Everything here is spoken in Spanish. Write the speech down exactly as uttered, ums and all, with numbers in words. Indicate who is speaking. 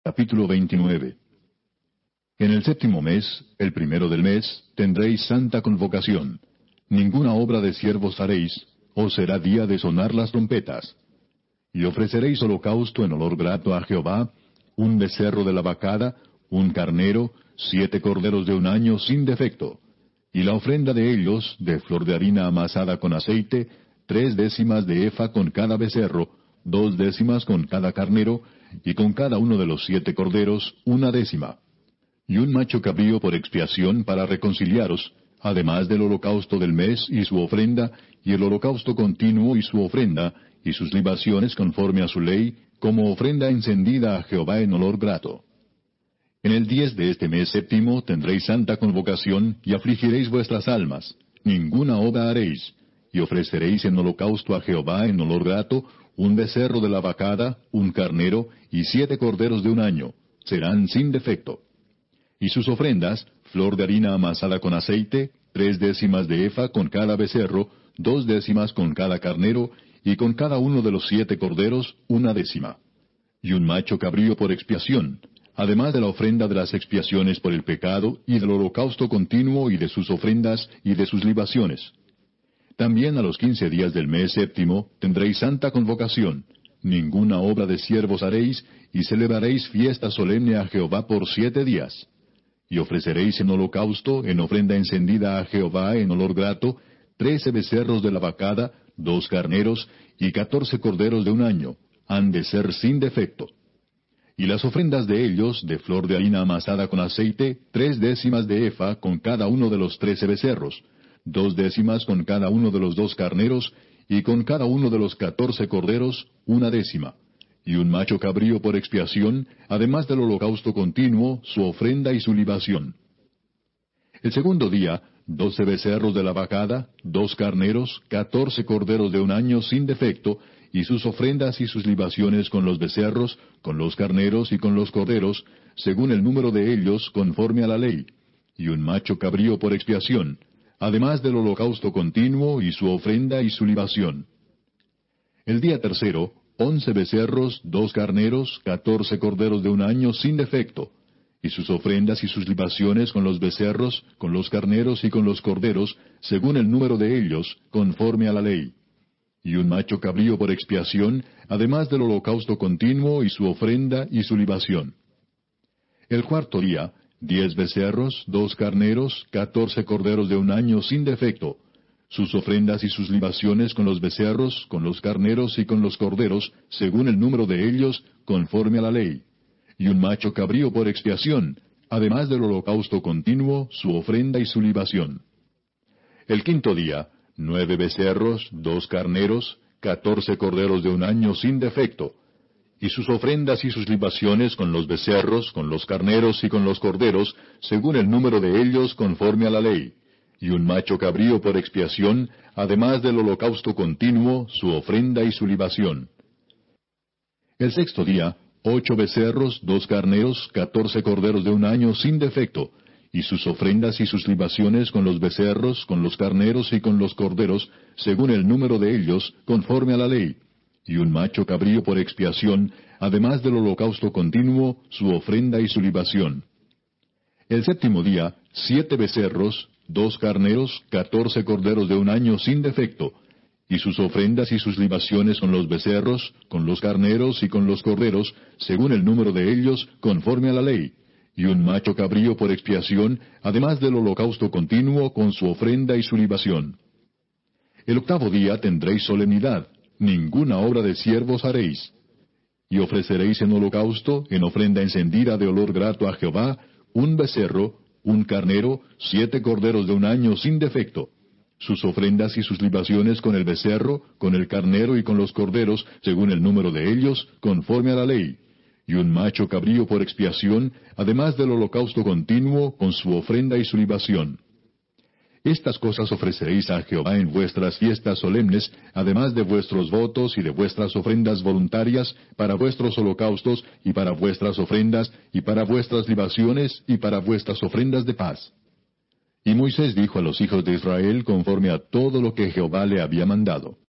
Speaker 1: Capítulo veintinueve. En el séptimo mes, el primero del mes, tendréis santa convocación. Ninguna obra de siervos haréis, os será día de sonar las trompetas. Y ofreceréis holocausto en olor grato a Jehová, un becerro de la vacada, un carnero, siete corderos de un año sin defecto. Y la ofrenda de ellos, de flor de harina amasada con aceite, tres décimas de efa con cada becerro, dos décimas con cada carnero, y con cada uno de los siete corderos una décima. Y un macho cabrío por expiación para reconciliaros, además del holocausto del mes y su ofrenda, y el holocausto continuo y su ofrenda, y sus libaciones conforme a su ley, como ofrenda encendida a Jehová en olor grato. En el diez de este mes séptimo tendréis santa convocación, y afligiréis vuestras almas, ninguna obra haréis, y ofreceréis en holocausto a Jehová en olor grato, un becerro de la vacada, un carnero, y siete corderos de un año, serán sin defecto. Y sus ofrendas, flor de harina amasada con aceite, tres décimas de efa con cada becerro, dos décimas con cada carnero, y con cada uno de los siete corderos una décima. Y un macho cabrío por expiación, además de la ofrenda de las expiaciones por el pecado, y del holocausto continuo, y de sus ofrendas, y de sus libaciones. También a los quince días del mes séptimo tendréis santa convocación, ninguna obra de siervos haréis, y celebraréis fiesta solemne a Jehová por siete días. Y ofreceréis en holocausto, en ofrenda encendida a Jehová en olor grato, trece becerros de la vacada, dos carneros, y catorce corderos de un año, han de ser sin defecto. Y las ofrendas de ellos, de flor de harina amasada con aceite, tres décimas de efa con cada uno de los trece becerros, dos décimas con cada uno de los dos carneros, y con cada uno de los catorce corderos, una décima. Y un macho cabrío por expiación, además del holocausto continuo, su ofrenda y su libación. El segundo día, doce becerros de la vacada, dos carneros, catorce corderos de un año sin defecto, y sus ofrendas y sus libaciones con los becerros, con los carneros y con los corderos, según el número de ellos, conforme a la ley. Y un macho cabrío por expiación, además del holocausto continuo y su ofrenda y su libación. El día tercero, once becerros, dos carneros, catorce corderos de un año sin defecto, y sus ofrendas y sus libaciones con los becerros, con los carneros y con los corderos, según el número de ellos, conforme a la ley. Y un macho cabrío por expiación, además del holocausto continuo y su ofrenda y su libación. El cuarto día, diez becerros, dos carneros, catorce corderos de un año sin defecto, sus ofrendas y sus libaciones con los becerros, con los carneros y con los corderos, según el número de ellos, conforme a la ley. Y un macho cabrío por expiación, además del holocausto continuo, su ofrenda y su libación. El quinto día, nueve becerros, dos carneros, catorce corderos de un año sin defecto, y sus ofrendas y sus libaciones con los becerros, con los carneros y con los corderos, según el número de ellos, conforme a la ley. Y un macho cabrío por expiación, además del holocausto continuo, su ofrenda y su libación. El sexto día, ocho becerros, dos carneros, catorce corderos de un año sin defecto, y sus ofrendas y sus libaciones con los becerros, con los carneros y con los corderos, según el número de ellos, conforme a la ley. Y un macho cabrío por expiación, además del holocausto continuo, su ofrenda y su libación. El séptimo día, siete becerros, dos carneros, catorce corderos de un año sin defecto, y sus ofrendas y sus libaciones con los becerros, con los carneros y con los corderos, según el número de ellos, conforme a la ley, y un macho cabrío por expiación, además del holocausto continuo con su ofrenda y su libación. El octavo día tendréis solemnidad, ninguna obra de siervos haréis. Y ofreceréis en holocausto, en ofrenda encendida de olor grato a Jehová, un becerro, un carnero, siete corderos de un año sin defecto, sus ofrendas y sus libaciones con el becerro, con el carnero y con los corderos, según el número de ellos, conforme a la ley, y un macho cabrío por expiación, además del holocausto continuo, con su ofrenda y su libación. Estas cosas ofreceréis a Jehová en vuestras fiestas solemnes, además de vuestros votos y de vuestras ofrendas voluntarias, para vuestros holocaustos, y para vuestras ofrendas, y para vuestras libaciones, y para vuestras ofrendas de paz. Y Moisés dijo a los hijos de Israel conforme a todo lo que Jehová le había mandado.